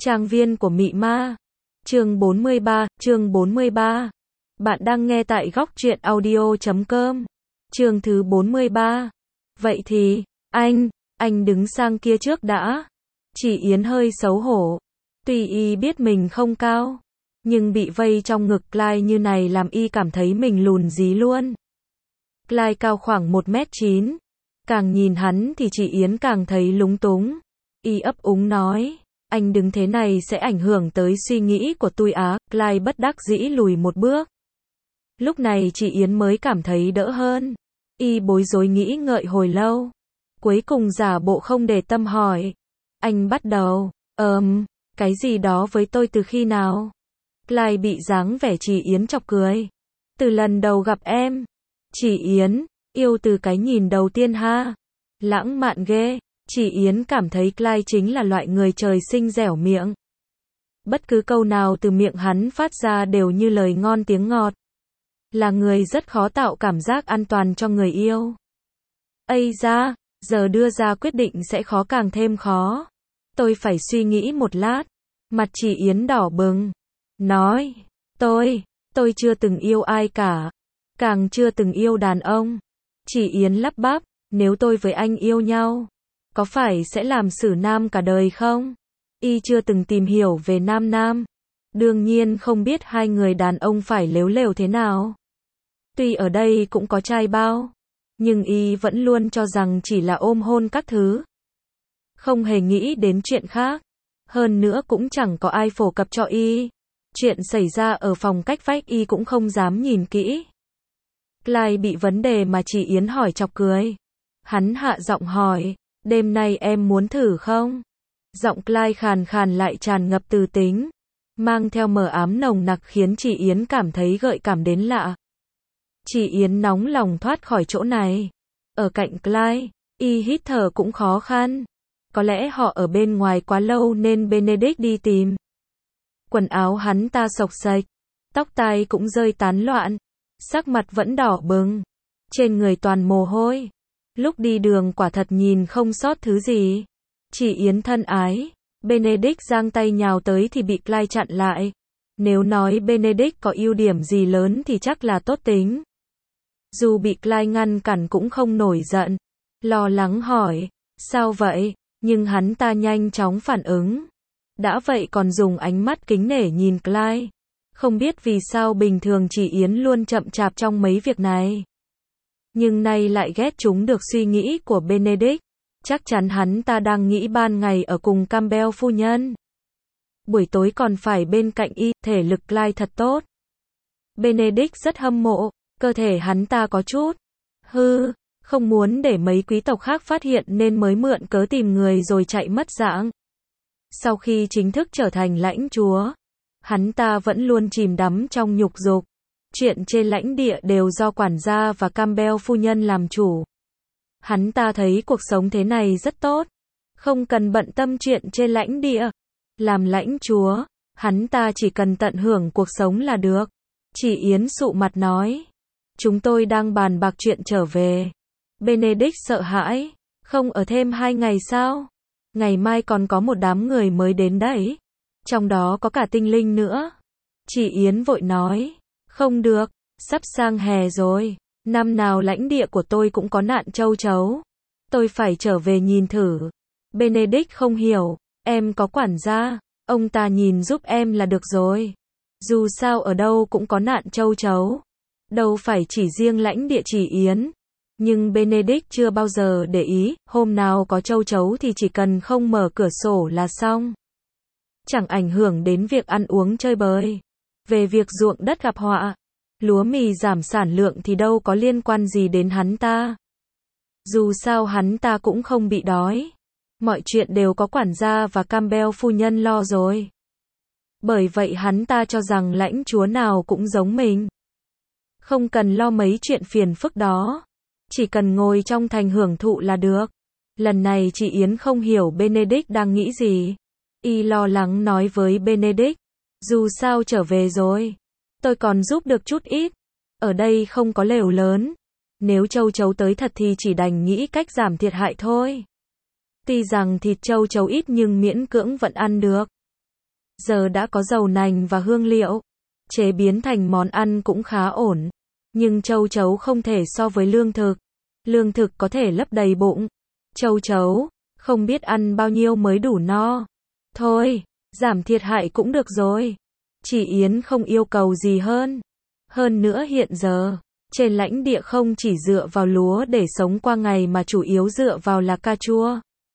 Trang viên của mị ma. Chương 43. Bạn đang nghe tại góc truyện audio.com. Chương thứ 43. Vậy thì, anh đứng sang kia trước đã. Chị Yến hơi xấu hổ. Tuy y biết mình không cao, nhưng bị vây trong ngực Clyde như này làm y cảm thấy mình lùn dí luôn. Clyde cao khoảng 1m9. Càng nhìn hắn thì chị Yến càng thấy lúng túng. Y ấp úng nói, anh đứng thế này sẽ ảnh hưởng tới suy nghĩ của tôi á. Clyde bất đắc dĩ lùi một bước. Lúc này chị Yến mới cảm thấy đỡ hơn. Y bối rối nghĩ ngợi hồi lâu. Cuối cùng giả bộ không để tâm hỏi. Anh bắt đầu, cái gì đó với tôi từ khi nào? Clyde bị dáng vẻ chị Yến chọc cười. Từ lần đầu gặp em. Chị Yến, yêu từ cái nhìn đầu tiên ha. Lãng mạn ghê. Chị Yến cảm thấy Clyde chính là loại người trời sinh dẻo miệng. Bất cứ câu nào từ miệng hắn phát ra đều như lời ngon tiếng ngọt. Là người rất khó tạo cảm giác an toàn cho người yêu. Ây da, giờ đưa ra quyết định sẽ khó càng thêm khó. Tôi phải suy nghĩ một lát. Mặt chị Yến đỏ bừng. Nói, tôi chưa từng yêu ai cả. Càng chưa từng yêu đàn ông. Chị Yến lắp bắp, nếu tôi với anh yêu nhau, có phải sẽ làm xử nam cả đời không? Y chưa từng tìm hiểu về nam. Đương nhiên không biết hai người đàn ông phải lếu lều thế nào. Tuy ở đây cũng có trai bao, nhưng y vẫn luôn cho rằng chỉ là ôm hôn các thứ. Không hề nghĩ đến chuyện khác. Hơn nữa cũng chẳng có ai phổ cập cho y. Chuyện xảy ra ở phòng cách vách y cũng không dám nhìn kỹ. Clyde bị vấn đề mà chị Yến hỏi chọc cười. Hắn hạ giọng hỏi, đêm nay em muốn thử không? Giọng Clyde khàn khàn lại tràn ngập từ tính, mang theo mờ ám nồng nặc khiến chị Yến cảm thấy gợi cảm đến lạ. Chị Yến nóng lòng thoát khỏi chỗ này. Ở cạnh Clyde, y hít thở cũng khó khăn. Có lẽ họ ở bên ngoài quá lâu nên Benedict đi tìm. Quần áo hắn ta xộc xệch, tóc tai cũng rơi tán loạn, sắc mặt vẫn đỏ bừng, trên người toàn mồ hôi. Lúc đi đường quả thật nhìn không sót thứ gì. Chị Yến thân ái, Benedict giang tay nhào tới thì bị Clyde chặn lại. Nếu nói Benedict có ưu điểm gì lớn thì chắc là tốt tính. Dù bị Clyde ngăn cản cũng không nổi giận. Lo lắng hỏi, sao vậy? Nhưng hắn ta nhanh chóng phản ứng. Đã vậy còn dùng ánh mắt kính nể nhìn Clyde. Không biết vì sao bình thường chị Yến luôn chậm chạp trong mấy việc này. Nhưng nay lại ghét chúng được suy nghĩ của Benedict. Chắc chắn hắn ta đang nghĩ ban ngày ở cùng Campbell phu nhân. Buổi tối còn phải bên cạnh y, thể lực Clyde thật tốt. Benedict rất hâm mộ, cơ thể hắn ta có chút không muốn để mấy quý tộc khác phát hiện nên mới mượn cớ tìm người rồi chạy mất dạng. Sau khi chính thức trở thành lãnh chúa, hắn ta vẫn luôn chìm đắm trong nhục dục. Chuyện trên lãnh địa đều do quản gia và Campbell phu nhân làm chủ. Hắn ta thấy cuộc sống thế này rất tốt, không cần bận tâm chuyện trên lãnh địa. Làm lãnh chúa, hắn ta chỉ cần tận hưởng cuộc sống là được. Chị Yến sụ mặt nói, chúng tôi đang bàn bạc chuyện trở về. Benedict sợ hãi, không ở thêm 2 ngày sao? Ngày mai còn có một đám người mới đến đấy. Trong đó có cả tinh linh nữa. Chị Yến vội nói, không được, sắp sang hè rồi. Năm nào lãnh địa của tôi cũng có nạn châu chấu. Tôi phải trở về nhìn thử. Benedict không hiểu, em có quản gia, ông ta nhìn giúp em là được rồi. Dù sao ở đâu cũng có nạn châu chấu. Đâu phải chỉ riêng lãnh địa chị Yến. Nhưng Benedict chưa bao giờ để ý, hôm nào có châu chấu thì chỉ cần không mở cửa sổ là xong. Chẳng ảnh hưởng đến việc ăn uống chơi bời. Về việc ruộng đất gặp họa, lúa mì giảm sản lượng thì đâu có liên quan gì đến hắn ta. Dù sao hắn ta cũng không bị đói. Mọi chuyện đều có quản gia và Campbell phu nhân lo rồi. Bởi vậy hắn ta cho rằng lãnh chúa nào cũng giống mình. Không cần lo mấy chuyện phiền phức đó. Chỉ cần ngồi trong thành hưởng thụ là được. Lần này chị Yến không hiểu Benedict đang nghĩ gì. Y lo lắng nói với Benedict, dù sao trở về rồi, tôi còn giúp được chút ít. Ở đây không có lều lớn. Nếu châu chấu tới thật thì chỉ đành nghĩ cách giảm thiệt hại thôi. Tuy rằng thịt châu chấu ít nhưng miễn cưỡng vẫn ăn được. Giờ đã có dầu nành và hương liệu, chế biến thành món ăn cũng khá ổn. Nhưng châu chấu không thể so với lương thực. Lương thực có thể lấp đầy bụng. Châu chấu, không biết ăn bao nhiêu mới đủ no. Thôi, giảm thiệt hại cũng được rồi. Chị Yến không yêu cầu gì hơn. Hơn nữa hiện giờ, trên lãnh địa không chỉ dựa vào lúa để sống qua ngày mà chủ yếu dựa vào là cà chua.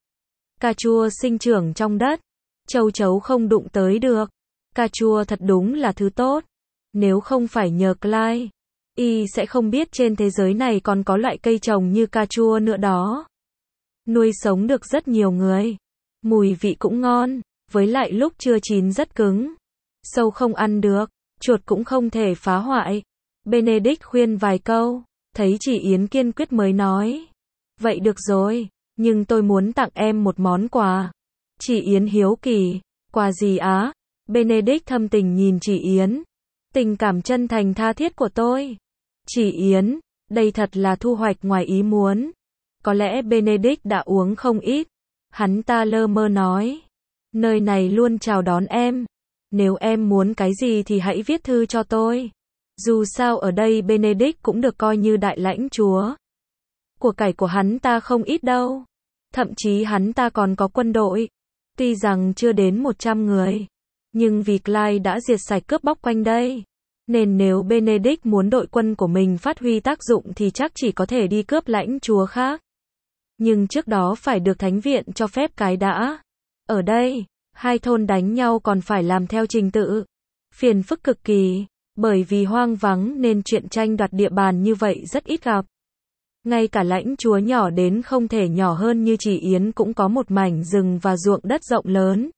Cà chua sinh trưởng trong đất, châu chấu không đụng tới được. Cà chua thật đúng là thứ tốt. Nếu không phải nhờ Clyde, y sẽ không biết trên thế giới này còn có loại cây trồng như cà chua nữa đó. Nuôi sống được rất nhiều người. Mùi vị cũng ngon, với lại lúc chưa chín rất cứng. Sâu không ăn được, chuột cũng không thể phá hoại. Benedict khuyên vài câu, thấy chị Yến kiên quyết mới nói. Vậy được rồi, nhưng tôi muốn tặng em một món quà. Chị Yến hiếu kỳ, quà gì á? Benedict thâm tình nhìn chị Yến. Tình cảm chân thành tha thiết của tôi. Chị Yến, đây thật là thu hoạch ngoài ý muốn. Có lẽ Benedict đã uống không ít. Hắn ta lơ mơ nói. Nơi này luôn chào đón em. Nếu em muốn cái gì thì hãy viết thư cho tôi. Dù sao ở đây Benedict cũng được coi như đại lãnh chúa. Của cải của hắn ta không ít đâu. Thậm chí hắn ta còn có quân đội. Tuy rằng chưa đến 100 người. Nhưng vì Clyde đã diệt sạch cướp bóc quanh đây. Nên nếu Benedict muốn đội quân của mình phát huy tác dụng thì chắc chỉ có thể đi cướp lãnh chúa khác. Nhưng trước đó phải được thánh viện cho phép cái đã. Ở đây, hai thôn đánh nhau còn phải làm theo trình tự. Phiền phức cực kỳ, bởi vì hoang vắng nên chuyện tranh đoạt địa bàn như vậy rất ít gặp. Ngay cả lãnh chúa nhỏ đến không thể nhỏ hơn như chị Yến cũng có một mảnh rừng và ruộng đất rộng lớn.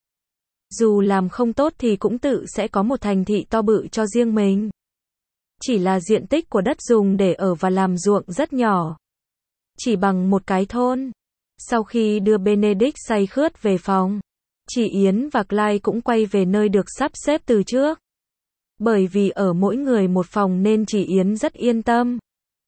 Dù làm không tốt thì cũng tự sẽ có một thành thị to bự cho riêng mình. Chỉ là diện tích của đất dùng để ở và làm ruộng rất nhỏ. Chỉ bằng một cái thôn. Sau khi đưa Benedict say khướt về phòng, chị Yến và Clyde cũng quay về nơi được sắp xếp từ trước. Bởi vì ở mỗi người một phòng nên chị Yến rất yên tâm.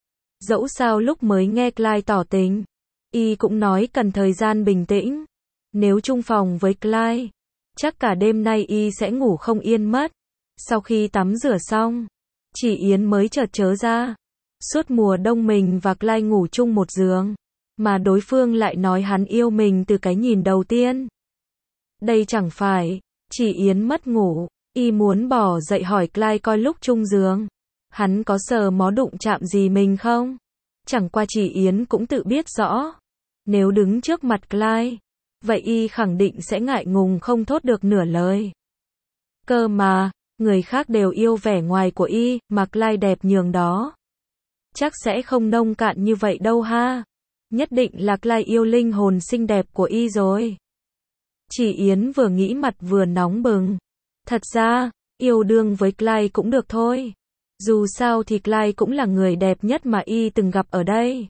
Dẫu sao lúc mới nghe Clyde tỏ tình, y cũng nói cần thời gian bình tĩnh. Nếu chung phòng với Clyde, chắc cả đêm nay y sẽ ngủ không yên mất. Sau khi tắm rửa xong, chị Yến mới chợt nhớ ra. Suốt mùa đông mình và Clyde ngủ chung một giường. Mà đối phương lại nói hắn yêu mình từ cái nhìn đầu tiên. Đây chẳng phải, chị Yến mất ngủ. Y muốn bỏ dậy hỏi Clyde coi lúc chung giường. Hắn có sờ mó đụng chạm gì mình không? Chẳng qua chị Yến cũng tự biết rõ. Nếu đứng trước mặt Clyde, vậy y khẳng định sẽ ngại ngùng không thốt được nửa lời. Cơ mà, người khác đều yêu vẻ ngoài của y, mà Clyde đẹp nhường đó. Chắc sẽ không nông cạn như vậy đâu ha. Nhất định là Clyde yêu linh hồn xinh đẹp của y rồi. Chị Yến vừa nghĩ mặt vừa nóng bừng. Thật ra, yêu đương với Clyde cũng được thôi. Dù sao thì Clyde cũng là người đẹp nhất mà y từng gặp ở đây.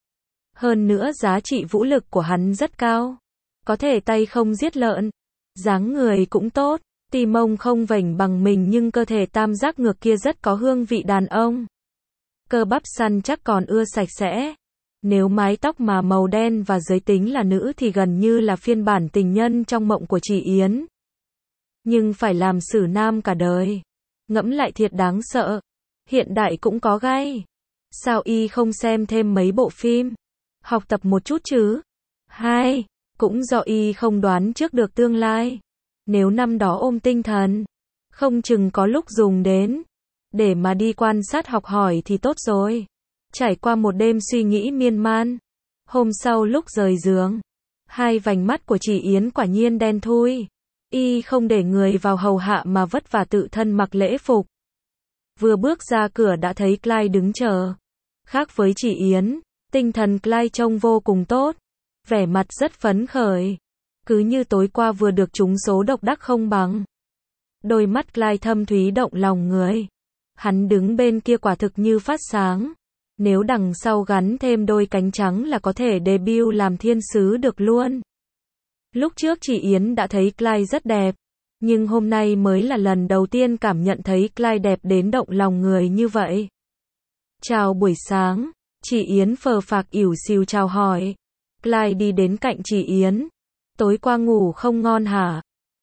Hơn nữa giá trị vũ lực của hắn rất cao. Có thể tay không giết lợn. Dáng người cũng tốt. Tì mông không vểnh bằng mình nhưng cơ thể tam giác ngược kia rất có hương vị đàn ông. Cơ bắp săn chắc còn ưa sạch sẽ. Nếu mái tóc mà màu đen và giới tính là nữ thì gần như là phiên bản tình nhân trong mộng của chị Yến. Nhưng phải làm xử nam cả đời. Ngẫm lại thiệt đáng sợ. Hiện đại cũng có gai. Sao y không xem thêm mấy bộ phim? Học tập một chút chứ? Hai, cũng do y không đoán trước được tương lai. Nếu năm đó ôm tinh thần, không chừng có lúc dùng đến. Để mà đi quan sát học hỏi thì tốt rồi. Trải qua một đêm suy nghĩ miên man. Hôm sau lúc rời giường, hai vành mắt của chị Yến quả nhiên đen thui. Y không để người vào hầu hạ mà vất vả tự thân mặc lễ phục. Vừa bước ra cửa đã thấy Clyde đứng chờ. Khác với chị Yến, tinh thần Clyde trông vô cùng tốt. Vẻ mặt rất phấn khởi. Cứ như tối qua vừa được trúng số độc đắc không bằng. Đôi mắt Clyde thâm thúy động lòng người. Hắn đứng bên kia quả thực như phát sáng. Nếu đằng sau gắn thêm đôi cánh trắng là có thể debut làm thiên sứ được luôn. Lúc trước chị Yến đã thấy Clyde rất đẹp. Nhưng hôm nay mới là lần đầu tiên cảm nhận thấy Clyde đẹp đến động lòng người như vậy. Chào buổi sáng. Chị Yến phờ phạc ỉu xìu chào hỏi. Clyde đi đến cạnh chị Yến. Tối qua ngủ không ngon hả?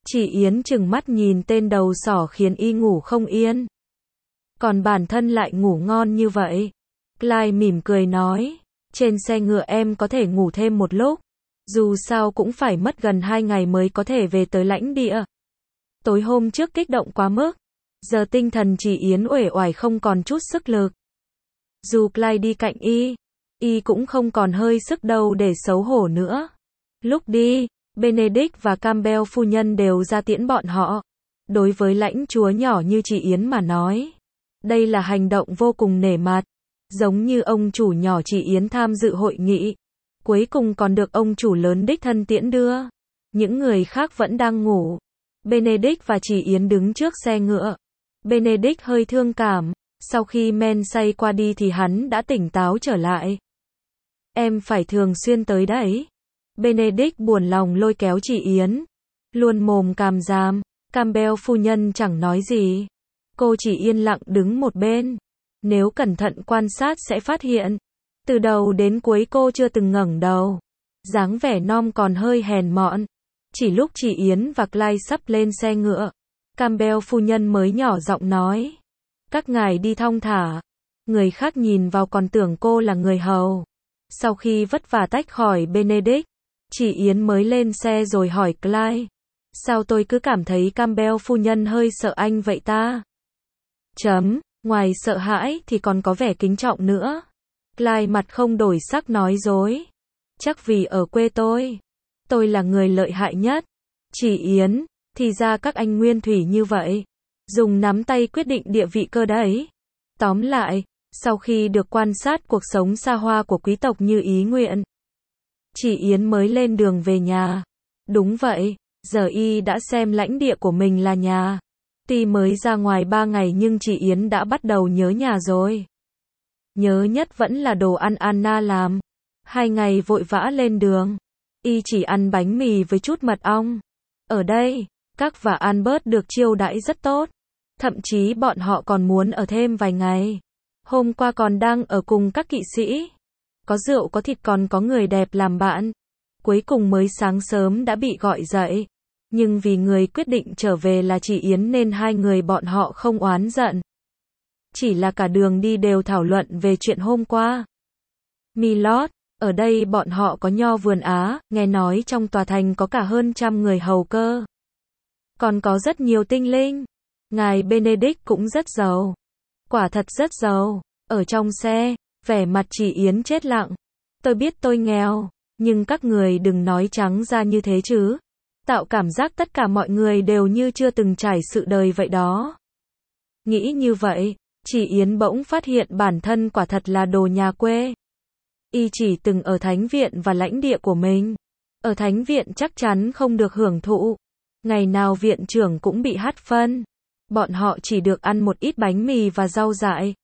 Chị Yến trừng mắt nhìn tên đầu sỏ khiến y ngủ không yên. Còn bản thân lại ngủ ngon như vậy. Clyde mỉm cười nói, trên xe ngựa em có thể ngủ thêm một lúc. Dù sao cũng phải mất gần 2 ngày mới có thể về tới lãnh địa. Tối hôm trước kích động quá mức. Giờ tinh thần chị Yến uể oải không còn chút sức lực. Dù Clyde đi cạnh y cũng không còn hơi sức đâu để xấu hổ nữa. Lúc đi, Benedict và Campbell phu nhân đều ra tiễn bọn họ. Đối với lãnh chúa nhỏ như chị Yến mà nói, đây là hành động vô cùng nể mặt. Giống như ông chủ nhỏ chị Yến tham dự hội nghị, cuối cùng còn được ông chủ lớn đích thân tiễn đưa. Những người khác vẫn đang ngủ. Benedict và chị Yến đứng trước xe ngựa. Benedict hơi thương cảm, sau khi men say qua đi thì hắn đã tỉnh táo trở lại. Em phải thường xuyên tới đấy. Benedict buồn lòng lôi kéo chị Yến. Luôn mồm càm ràm, Campbell phu nhân chẳng nói gì. Cô chỉ yên lặng đứng một bên. Nếu cẩn thận quan sát sẽ phát hiện, từ đầu đến cuối cô chưa từng ngẩng đầu. Dáng vẻ non còn hơi hèn mọn. Chỉ lúc chị Yến và Clyde sắp lên xe ngựa, Campbell phu nhân mới nhỏ giọng nói, các ngài đi thong thả. Người khác nhìn vào còn tưởng cô là người hầu. Sau khi vất vả tách khỏi Benedict, chị Yến mới lên xe rồi hỏi Clyde, sao tôi cứ cảm thấy Campbell phu nhân hơi sợ anh vậy ta? Ngoài sợ hãi thì còn có vẻ kính trọng nữa. Clyde mặt không đổi sắc nói dối. Chắc vì ở quê tôi là người lợi hại nhất. Chị Yến, thì ra các anh nguyên thủy như vậy. Dùng nắm tay quyết định địa vị cơ đấy. Tóm lại, sau khi được quan sát cuộc sống xa hoa của quý tộc như ý nguyện, chị Yến mới lên đường về nhà. Đúng vậy, giờ y đã xem lãnh địa của mình là nhà. Tuy mới ra ngoài 3 ngày nhưng chị Yến đã bắt đầu nhớ nhà rồi. Nhớ nhất vẫn là đồ ăn Anna làm. 2 ngày vội vã lên đường, y chỉ ăn bánh mì với chút mật ong. Ở đây, các và Albert được chiêu đãi rất tốt. Thậm chí bọn họ còn muốn ở thêm vài ngày. Hôm qua còn đang ở cùng các kỵ sĩ. Có rượu có thịt còn có người đẹp làm bạn. Cuối cùng mới sáng sớm đã bị gọi dậy. Nhưng vì người quyết định trở về là chị Yến nên hai người bọn họ không oán giận. Chỉ là cả đường đi đều thảo luận về chuyện hôm qua. Milord, ở đây bọn họ có nho vườn Á, nghe nói trong tòa thành có cả hơn 100 người hầu cơ. Còn có rất nhiều tinh linh. Ngài Benedict cũng rất giàu. Quả thật rất giàu. Ở trong xe, vẻ mặt chị Yến chết lặng. Tôi biết tôi nghèo, nhưng các người đừng nói trắng ra như thế chứ. Tạo cảm giác tất cả mọi người đều như chưa từng trải sự đời vậy đó. Nghĩ như vậy, chị Yến bỗng phát hiện bản thân quả thật là đồ nhà quê. Y chỉ từng ở thánh viện và lãnh địa của mình. Ở thánh viện chắc chắn không được hưởng thụ. Ngày nào viện trưởng cũng bị hát phân. Bọn họ chỉ được ăn một ít bánh mì và rau dại.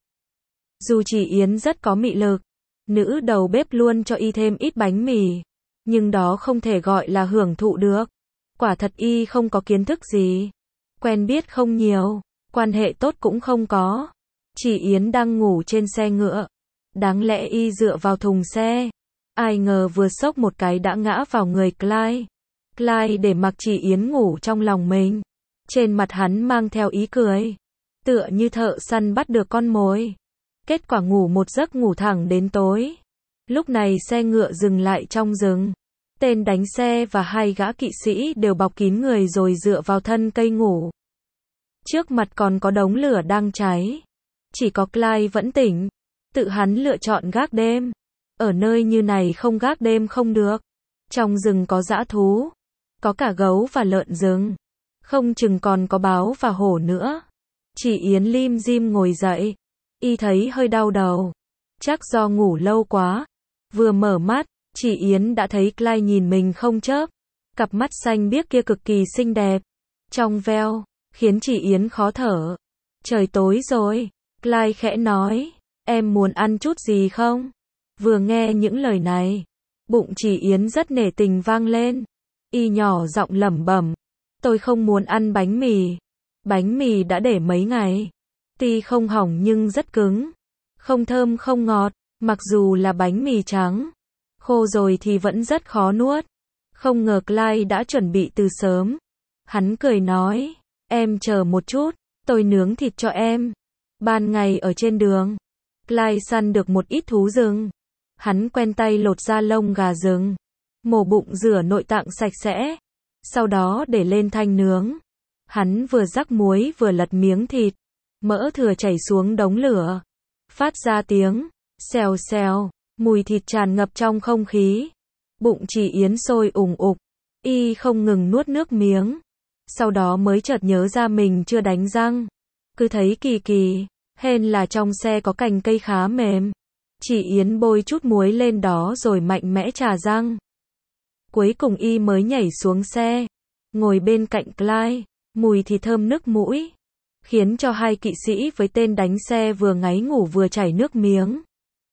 Dù chị Yến rất có mị lực, nữ đầu bếp luôn cho y thêm ít bánh mì. Nhưng đó không thể gọi là hưởng thụ được. Quả thật y không có kiến thức gì. Quen biết không nhiều, quan hệ tốt cũng không có. Chị Yến đang ngủ trên xe ngựa. Đáng lẽ y dựa vào thùng xe. Ai ngờ vừa xốc một cái đã ngã vào người Clyde. Clyde để mặc chị Yến ngủ trong lòng mình. Trên mặt hắn mang theo ý cười. Tựa như thợ săn bắt được con mồi. Kết quả ngủ một giấc ngủ thẳng đến tối. Lúc này xe ngựa dừng lại trong rừng. Tên đánh xe và hai gã kỵ sĩ đều bọc kín người rồi dựa vào thân cây ngủ. Trước mặt còn có đống lửa đang cháy. Chỉ có Clyde vẫn tỉnh. Tự hắn lựa chọn gác đêm. Ở nơi như này không gác đêm không được. Trong rừng có dã thú. Có cả gấu và lợn rừng. Không chừng còn có báo và hổ nữa. Chị Yến lim dim ngồi dậy. Y thấy hơi đau đầu. Chắc do ngủ lâu quá. Vừa mở mắt, chị Yến đã thấy Clyde nhìn mình không chớp. Cặp mắt xanh biếc kia cực kỳ xinh đẹp. Trong veo, khiến chị Yến khó thở. Trời tối rồi. Clyde khẽ nói. Em muốn ăn chút gì không? Vừa nghe những lời này, bụng chị Yến rất nể tình vang lên. Y nhỏ giọng lẩm bẩm. Tôi không muốn ăn bánh mì. Bánh mì đã để mấy ngày. Tuy không hỏng nhưng rất cứng. Không thơm không ngọt. Mặc dù là bánh mì trắng. Khô rồi thì vẫn rất khó nuốt. Không ngờ Clyde đã chuẩn bị từ sớm. Hắn cười nói, em chờ một chút, tôi nướng thịt cho em. Ban ngày ở trên đường, Clyde săn được một ít thú rừng. Hắn quen tay lột da lông gà rừng, mổ bụng rửa nội tạng sạch sẽ, sau đó để lên than nướng. Hắn vừa rắc muối vừa lật miếng thịt, mỡ thừa chảy xuống đống lửa, phát ra tiếng xèo xèo, mùi thịt tràn ngập trong không khí. Bụng chị Yến sôi ủng ục, y không ngừng nuốt nước miếng, sau đó mới chợt nhớ ra mình chưa đánh răng. Cứ thấy kỳ kỳ, hên là trong xe có cành cây khá mềm. Chị Yến bôi chút muối lên đó rồi mạnh mẽ chà răng. Cuối cùng y mới nhảy xuống xe, ngồi bên cạnh Clyde, mùi thì thơm nức mũi, khiến cho hai kỵ sĩ với tên đánh xe vừa ngáy ngủ vừa chảy nước miếng.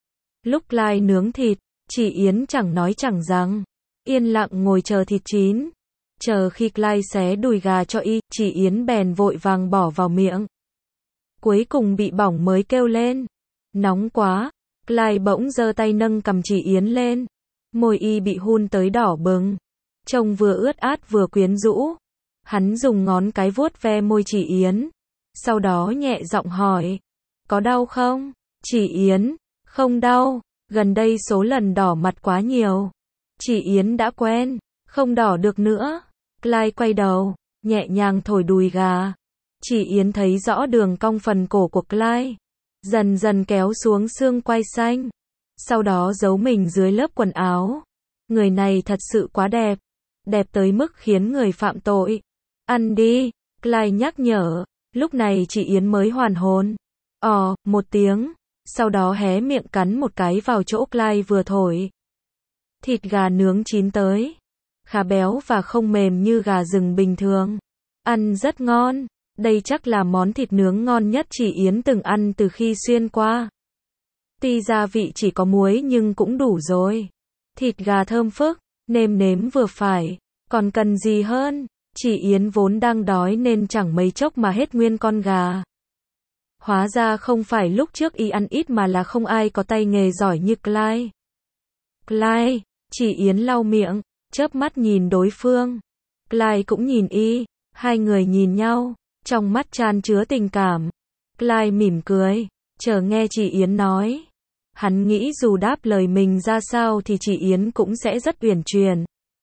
Lúc Clyde nướng thịt, chị Yến chẳng nói chẳng rằng, yên lặng ngồi chờ thịt chín. Chờ khi Clyde xé đùi gà cho y, chị Yến bèn vội vàng bỏ vào miệng. Cuối cùng bị bỏng mới kêu lên, nóng quá. Clyde bỗng giơ tay nâng cằm chị Yến lên, môi y bị hun tới đỏ bừng, trông vừa ướt át vừa quyến rũ. Hắn dùng ngón cái vuốt ve môi chị Yến, sau đó nhẹ giọng hỏi, có đau không? Chị Yến, không đau, gần đây số lần đỏ mặt quá nhiều. Chị Yến đã quen, không đỏ được nữa. Clyde quay đầu, nhẹ nhàng thổi đùi gà. Chị Yến thấy rõ đường cong phần cổ của Clyde, dần dần kéo xuống xương quai xanh, sau đó giấu mình dưới lớp quần áo. Người này thật sự quá đẹp, đẹp tới mức khiến người phạm tội. Ăn đi, Clyde nhắc nhở, lúc này chị Yến mới hoàn hồn. Một tiếng, sau đó hé miệng cắn một cái vào chỗ Clyde vừa thổi. Thịt gà nướng chín tới, khá béo và không mềm như gà rừng bình thường. Ăn rất ngon. Đây chắc là món thịt nướng ngon nhất chị Yến từng ăn từ khi xuyên qua. Tuy gia vị chỉ có muối nhưng cũng đủ rồi. Thịt gà thơm phức, nêm nếm vừa phải, còn cần gì hơn. Chị Yến vốn đang đói nên chẳng mấy chốc mà hết nguyên con gà. Hóa ra không phải lúc trước y ăn ít mà là không ai có tay nghề giỏi như Clyde. Clyde, chị Yến lau miệng, chớp mắt nhìn đối phương. Clyde cũng nhìn y, hai người nhìn nhau, trong mắt chan chứa tình cảm. Clyde mỉm cười, chờ nghe chị Yến nói. Hắn nghĩ dù đáp lời mình ra sao thì chị Yến cũng sẽ rất uyển chuyển.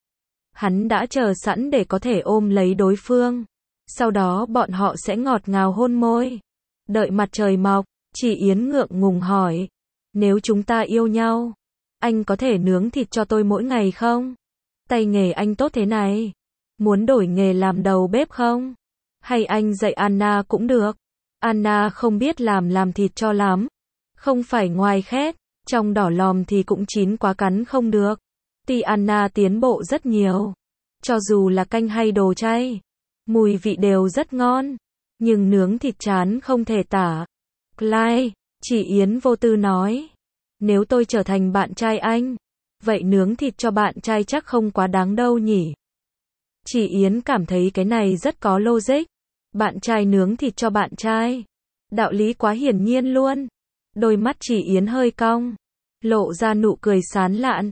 Hắn đã chờ sẵn để có thể ôm lấy đối phương. Sau đó bọn họ sẽ ngọt ngào hôn môi. Đợi mặt trời mọc, chị Yến ngượng ngùng hỏi. Nếu chúng ta yêu nhau, anh có thể nướng thịt cho tôi mỗi ngày không? Tay nghề anh tốt thế này. Muốn đổi nghề làm đầu bếp không? Hay anh dạy Anna cũng được. Anna không biết làm thịt cho lắm. Không phải ngoài khét, trong đỏ lòm thì cũng chín quá cắn không được. Tuy Anna tiến bộ rất nhiều. Cho dù là canh hay đồ chay, mùi vị đều rất ngon. Nhưng nướng thịt chán không thể tả. Clyde, chị Yến vô tư nói. Nếu tôi trở thành bạn trai anh, vậy nướng thịt cho bạn trai chắc không quá đáng đâu nhỉ? Chị Yến cảm thấy cái này rất có logic. Bạn trai nướng thịt cho bạn trai. Đạo lý quá hiển nhiên luôn. Đôi mắt chị Yến hơi cong, lộ ra nụ cười sán lạn.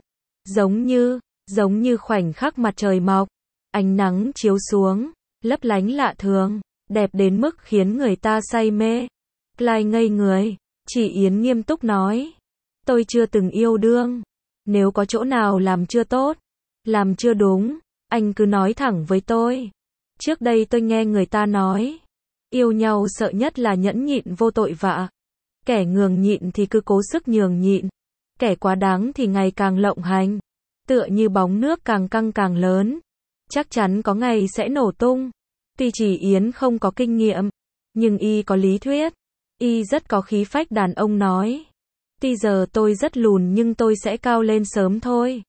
Giống như khoảnh khắc mặt trời mọc. Ánh nắng chiếu xuống, lấp lánh lạ thường, đẹp đến mức khiến người ta say mê. Clyde ngây người, chị Yến nghiêm túc nói. Tôi chưa từng yêu đương. Nếu có chỗ nào làm chưa tốt, làm chưa đúng, anh cứ nói thẳng với tôi. Trước đây tôi nghe người ta nói, yêu nhau sợ nhất là nhẫn nhịn vô tội vạ. Kẻ nhường nhịn thì cứ cố sức nhường nhịn. Kẻ quá đáng thì ngày càng lộng hành. Tựa như bóng nước càng căng càng lớn. Chắc chắn có ngày sẽ nổ tung. Tuy chị Yến không có kinh nghiệm, nhưng y có lý thuyết. Y rất có khí phách đàn ông nói. Tuy giờ tôi rất lùn nhưng tôi sẽ cao lên sớm thôi.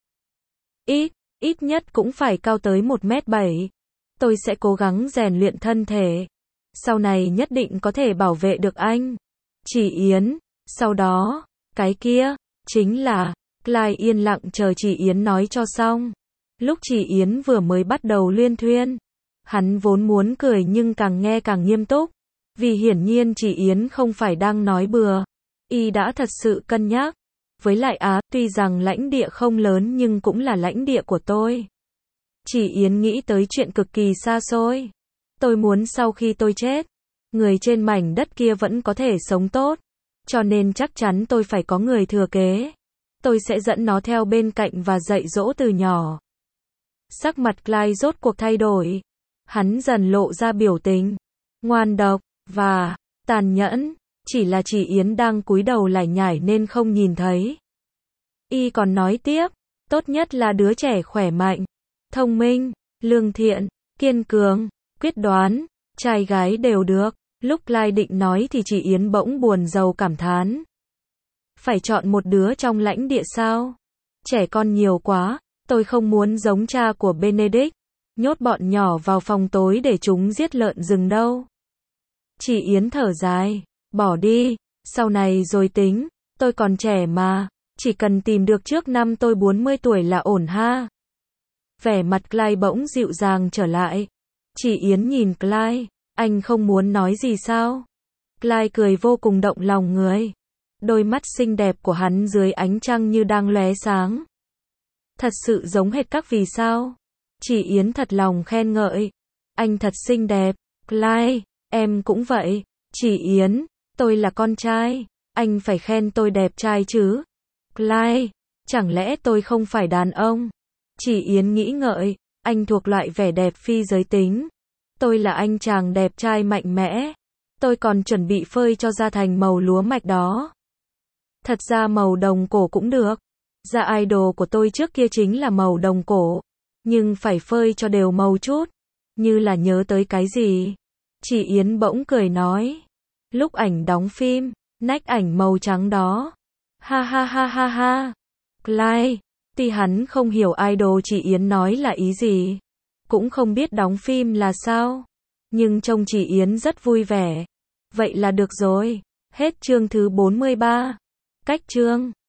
Ít nhất cũng phải cao tới 1m7. Tôi sẽ cố gắng rèn luyện thân thể. Sau này nhất định có thể bảo vệ được anh. Chị Yến, sau đó, cái kia, chính là, Clyde yên lặng chờ chị Yến nói cho xong. Lúc chị Yến vừa mới bắt đầu luyên thuyên, hắn vốn muốn cười nhưng càng nghe càng nghiêm túc. Vì hiển nhiên chị Yến không phải đang nói bừa. Y đã thật sự cân nhắc. Với lại tuy rằng lãnh địa không lớn nhưng cũng là lãnh địa của tôi. Chỉ Yến nghĩ tới chuyện cực kỳ xa xôi. Tôi muốn sau khi tôi chết, người trên mảnh đất kia vẫn có thể sống tốt. Cho nên chắc chắn tôi phải có người thừa kế. Tôi sẽ dẫn nó theo bên cạnh và dạy dỗ từ nhỏ. Sắc mặt Clyde rốt cuộc thay đổi. Hắn dần lộ ra biểu tình ngoan độc và tàn nhẫn. Chỉ là Chỉ Yến đang cúi đầu lải nhải nên không nhìn thấy. Y còn nói tiếp, tốt nhất là đứa trẻ khỏe mạnh, thông minh, lương thiện, kiên cường, quyết đoán, trai gái đều được. Lúc Clyde định nói thì Chỉ Yến bỗng buồn rầu cảm thán. Phải chọn một đứa trong lãnh địa sao? Trẻ con nhiều quá, tôi không muốn giống cha của Benedict, nhốt bọn nhỏ vào phòng tối để chúng giết lợn rừng đâu. Chỉ Yến thở dài, bỏ đi, sau này rồi tính, tôi còn trẻ mà, chỉ cần tìm được trước năm tôi 40 tuổi là ổn ha. Vẻ mặt Clyde bỗng dịu dàng trở lại. Chỉ Yến nhìn Clyde, anh không muốn nói gì sao? Clyde cười vô cùng động lòng người. Đôi mắt xinh đẹp của hắn dưới ánh trăng như đang lóe sáng. Thật sự giống hệt các vì sao? Chỉ Yến thật lòng khen ngợi. Anh thật xinh đẹp. Clyde, em cũng vậy. Chỉ Yến, tôi là con trai. Anh phải khen tôi đẹp trai chứ. Clyde, chẳng lẽ tôi không phải đàn ông? Chỉ Yến nghĩ ngợi. Anh thuộc loại vẻ đẹp phi giới tính. Tôi là anh chàng đẹp trai mạnh mẽ. Tôi còn chuẩn bị phơi cho da thành màu lúa mạch đó. Thật ra màu đồng cổ cũng được. Da idol của tôi trước kia chính là màu đồng cổ. Nhưng phải phơi cho đều màu chút. Như là nhớ tới cái gì. Chỉ Yến bỗng cười nói. Lúc ảnh đóng phim, nách ảnh màu trắng đó. Ha ha ha ha ha. Clyde, tuy hắn không hiểu idol Chỉ Yến nói là ý gì. Cũng không biết đóng phim là sao. Nhưng trông Chỉ Yến rất vui vẻ. Vậy là được rồi. Hết chương thứ 43. Cách chương